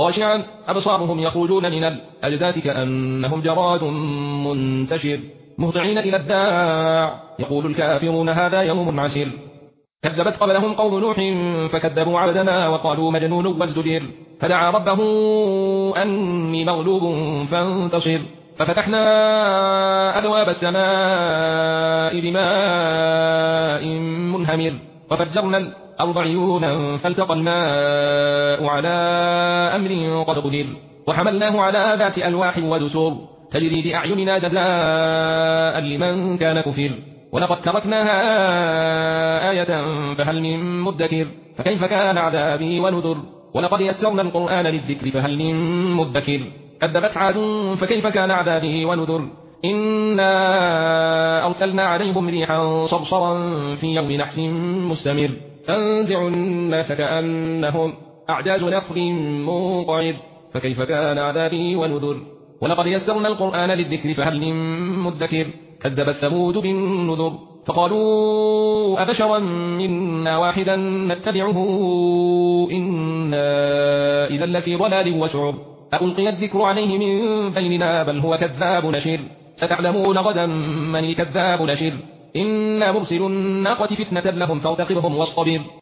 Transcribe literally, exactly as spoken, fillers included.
خاشعا أبصارهم يخرجون من الأجداث كأنهم جراد منتشر مهطعين إلى الداع يقول الكافرون هذا يوم عسير كذبت قبلهم قوم نوح فكذبوا عبدنا وقالوا مجنون وازدجر فدعا ربه أني مغلوب فانتصر ففتحنا أبواب السماء بماء منهمر وفجرنا الأرض عيونا فالتقى الماء على أمر قد قدر وحملناه على ذات ألواح ودسور تجري بأعيننا جزاء لمن كان كفر ولقد تركناها آية فهل من مدكر فكيف كان عذابي ونذر ولقد يسرنا القرآن للذكر فهل من مدكر كذبت عاد فكيف كان عذابي ونذر إنا أرسلنا عليهم ريحا صرصرا في يوم نحس مستمر تنزع الناس كأنهم أعجاز نخل منقعر فكيف كان عذابي ونذر ولقد يسرنا القرآن للذكر فهل من مدكر كذبت ثمود بالنذر فقالوا أبشرا منا واحدا نتبعه إنا إذا لفي ضلال وسعر ألقي الذكر عليه من بيننا بل هو كذاب نشر ستعلمون غدا من الكذاب نشر إنا مرسل الناقة فتنة لهم فارتقبهم واصطبر